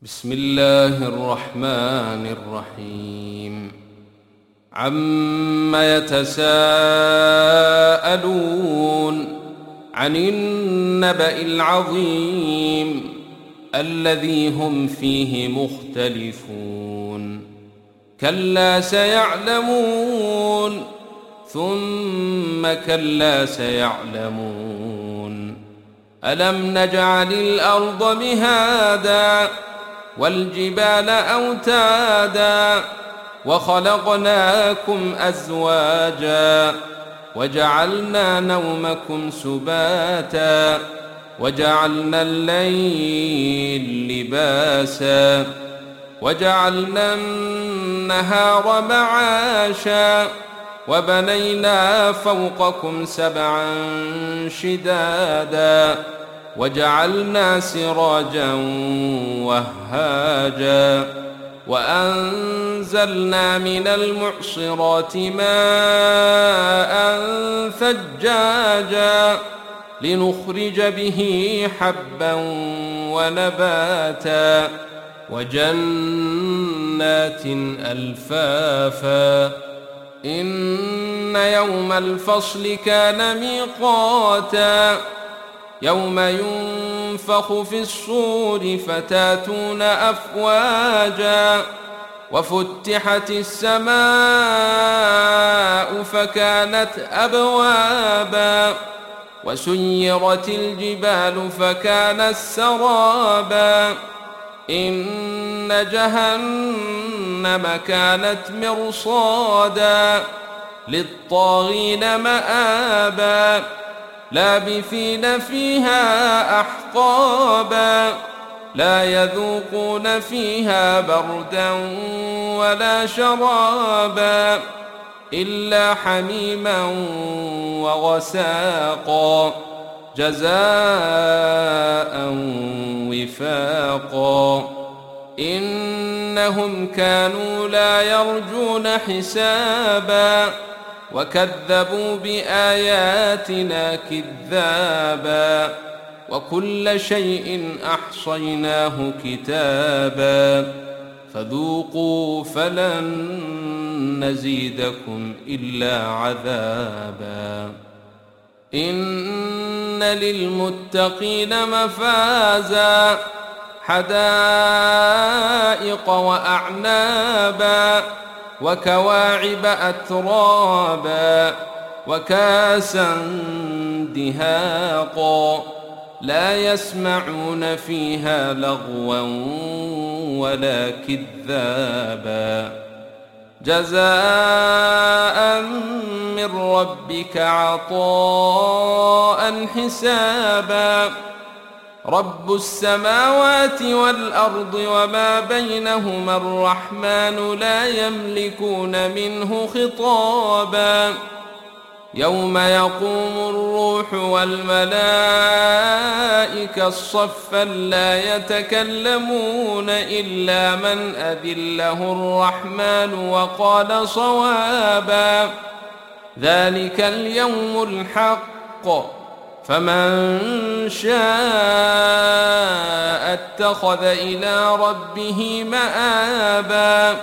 بسم الله الرحمن الرحيم عم يتساءلون عن النبأ العظيم الذي هم فيه مختلفون كلا سيعلمون ثم كلا سيعلمون ألم نجعل الأرض مهادا والجبال أوتادا وخلقناكم أزواجا وجعلنا نومكم سباتا وجعلنا الليل لباسا وجعلنا النهار معاشا وبنينا فوقكم سبعا شدادا وجعلنا سراجا وهاجا وأنزلنا من المعصرات ماء ثجاجا لنخرج به حبا ونباتا وجنات ألفافا إن يوم الفصل كان ميقاتا يوم ينفخ في الصور فتاتون أفواجا وفتحت السماء فكانت أبوابا وسيرت الجبال فكانت سرابا إن جهنم كانت مرصادا للطاغين مآبا لابثين فيها أحقابا لا يذوقون فيها بردا ولا شرابا إلا حميما وغساقا جزاء وفاقا إنهم كانوا لا يرجون حسابا وكذبوا بآياتنا كذابا وكل شيء أحصيناه كتابا فذوقوا فلن نزيدكم إلا عذابا إن للمتقين مفازا حدائق وأعنابا وكواعب أترابا وكاسا دهاقا لا يسمعون فيها لغوا ولا كذابا جزاء من ربك عطاء حسابا رب السماوات والأرض وما بينهما الرحمن لا يملكون منه خطابا يوم يقوم الروح والملائكة صفا لا يتكلمون إلا من أذن له الرحمن وقال صوابا ذلك اليوم الحق فمن شاء اتخذ إلى ربه مآبا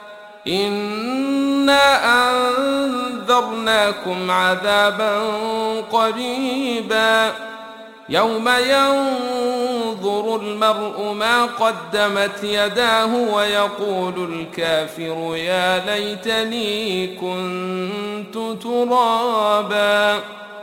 إنا أنذرناكم عذابا قريبا يوم ينظر المرء ما قدمت يداه ويقول الكافر يا ليتني كنت ترابا